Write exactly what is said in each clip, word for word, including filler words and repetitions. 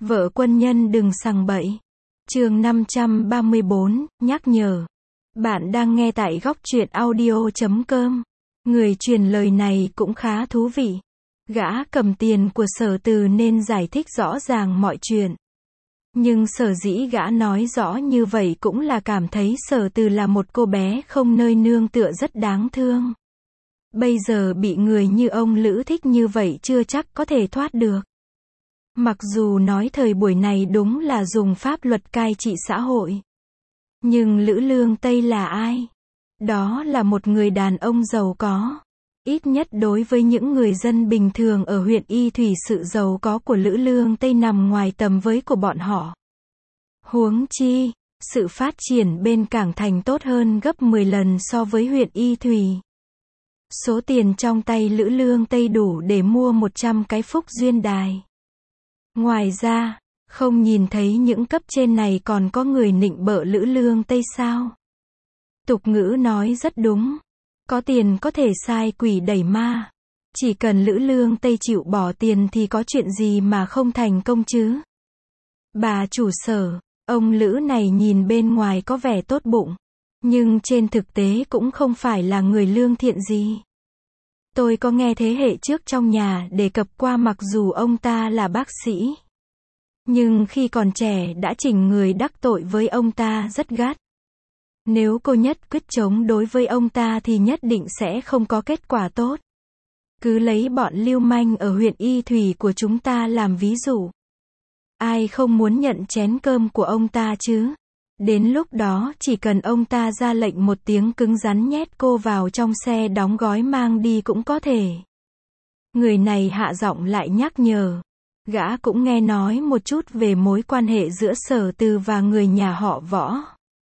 Vợ quân nhân đừng sằng bậy. Chương năm trăm ba mươi bốn, nhắc nhở. Bạn đang nghe tại góc truyện audio chấm com. Người truyền lời này cũng khá thú vị. Gã cầm tiền của Sở Từ nên giải thích rõ ràng mọi chuyện. Nhưng sở dĩ gã nói rõ như vậy cũng là cảm thấy Sở Từ là một cô bé không nơi nương tựa rất đáng thương. Bây giờ bị người như ông Lữ thích như vậy chưa chắc có thể thoát được. Mặc dù nói thời buổi này đúng là dùng pháp luật cai trị xã hội. Nhưng Lữ Lương Tây là ai? Đó là một người đàn ông giàu có. Ít nhất đối với những người dân bình thường ở huyện Y Thủy, sự giàu có của Lữ Lương Tây nằm ngoài tầm với của bọn họ. Huống chi, sự phát triển bên Cảng Thành tốt hơn gấp mười lần so với huyện Y Thủy. Số tiền trong tay Lữ Lương Tây đủ để mua một trăm cái Phúc Duyên Đài. Ngoài ra, không nhìn thấy những cấp trên này còn có người nịnh bợ Lữ Lương Tây sao? Tục ngữ nói rất đúng. Có tiền có thể sai quỷ đẩy ma. Chỉ cần Lữ Lương Tây chịu bỏ tiền thì có chuyện gì mà không thành công chứ? Bà chủ Sở, ông Lữ này nhìn bên ngoài có vẻ tốt bụng. Nhưng trên thực tế cũng không phải là người lương thiện gì. Tôi có nghe thế hệ trước trong nhà đề cập qua, mặc dù ông ta là bác sĩ. Nhưng khi còn trẻ đã chỉnh người đắc tội với ông ta rất gắt. Nếu cô nhất quyết chống đối với ông ta thì nhất định sẽ không có kết quả tốt. Cứ lấy bọn lưu manh ở huyện Y Thủy của chúng ta làm ví dụ. Ai không muốn nhận chén cơm của ông ta chứ? Đến lúc đó chỉ cần ông ta ra lệnh một tiếng cứng rắn nhét cô vào trong xe đóng gói mang đi cũng có thể. Người này hạ giọng lại nhắc nhở. Gã cũng nghe nói một chút về mối quan hệ giữa Sở Từ và người nhà họ Võ.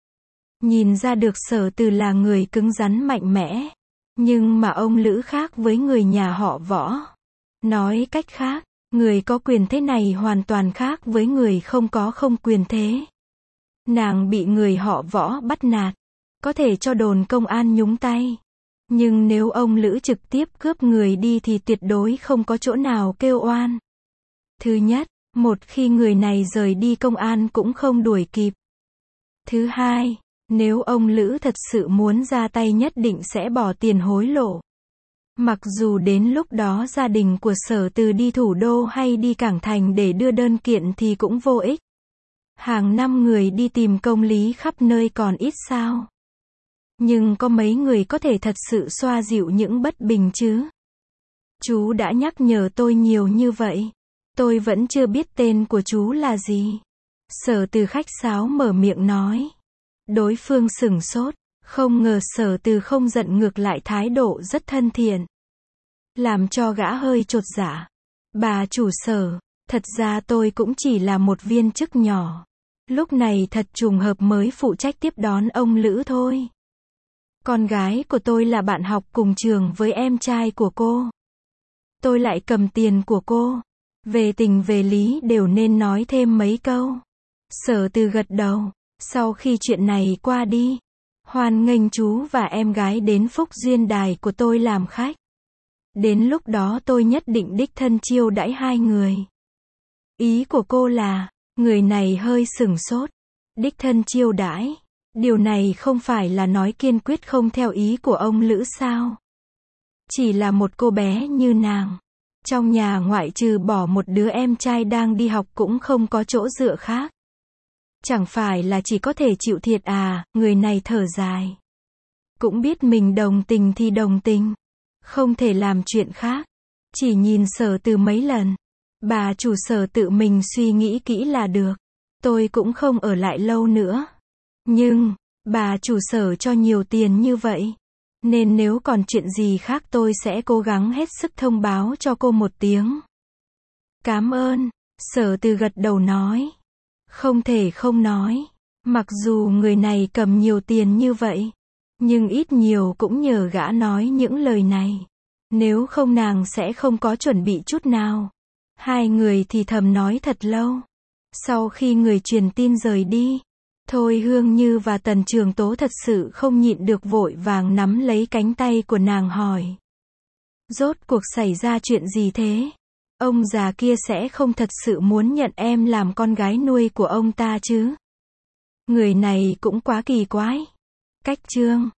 Nhìn ra được Sở Từ là người cứng rắn mạnh mẽ. Nhưng mà ông Lữ khác với người nhà họ Võ. Nói cách khác, người có quyền thế này hoàn toàn khác với người không có không quyền thế. Nàng bị người họ Võ bắt nạt, có thể cho đồn công an nhúng tay. Nhưng nếu ông Lữ trực tiếp cướp người đi thì tuyệt đối không có chỗ nào kêu oan. Thứ nhất, một khi người này rời đi công an cũng không đuổi kịp. Thứ hai, nếu ông Lữ thật sự muốn ra tay nhất định sẽ bỏ tiền hối lộ. Mặc dù đến lúc đó gia đình của Sở Từ đi thủ đô hay đi Cảng Thành để đưa đơn kiện thì cũng vô ích. Hàng năm người đi tìm công lý khắp nơi còn ít sao. Nhưng có mấy người có thể thật sự xoa dịu những bất bình chứ? Chú đã nhắc nhở tôi nhiều như vậy. Tôi vẫn chưa biết tên của chú là gì. Sở Từ khách sáo mở miệng nói. Đối phương sửng sốt, không ngờ Sở Từ không giận, ngược lại thái độ rất thân thiện. Làm cho gã hơi chột dạ. Bà chủ Sở, thật ra tôi cũng chỉ là một viên chức nhỏ. Lúc này thật trùng hợp mới phụ trách tiếp đón ông Lữ thôi. Con gái của tôi là bạn học cùng trường với em trai của cô. Tôi lại cầm tiền của cô. Về tình về lý đều nên nói thêm mấy câu. Sở Từ gật đầu. Sau khi chuyện này qua đi, hoan nghênh chú và em gái đến Phúc Duyên Đài của tôi làm khách. Đến lúc đó tôi nhất định đích thân chiêu đãi hai người. Ý của cô là, người này hơi sửng sốt. Đích thân chiêu đãi. Điều này không phải là nói kiên quyết không theo ý của ông Lữ sao? Chỉ là một cô bé như nàng. Trong nhà ngoại trừ bỏ một đứa em trai đang đi học cũng không có chỗ dựa khác. Chẳng phải là chỉ có thể chịu thiệt à? Người này thở dài. Cũng biết mình đồng tình thì đồng tình. Không thể làm chuyện khác. Chỉ nhìn Sở Từ mấy lần. Bà chủ Sở tự mình suy nghĩ kỹ là được. Tôi cũng không ở lại lâu nữa. Nhưng, bà chủ Sở cho nhiều tiền như vậy. Nên nếu còn chuyện gì khác tôi sẽ cố gắng hết sức thông báo cho cô một tiếng. Cảm ơn. Sở Từ gật đầu nói. Không thể không nói. Mặc dù người này cầm nhiều tiền như vậy. Nhưng ít nhiều cũng nhờ gã nói những lời này. Nếu không nàng sẽ không có chuẩn bị chút nào. Hai người thì thầm nói thật lâu. Sau khi người truyền tin rời đi, Thôi Hương Như và Tần Trường Tố thật sự không nhịn được vội vàng nắm lấy cánh tay của nàng hỏi. Rốt cuộc xảy ra chuyện gì thế? Ông già kia sẽ không thật sự muốn nhận em làm con gái nuôi của ông ta chứ. Người này cũng quá kỳ quái. Cách chương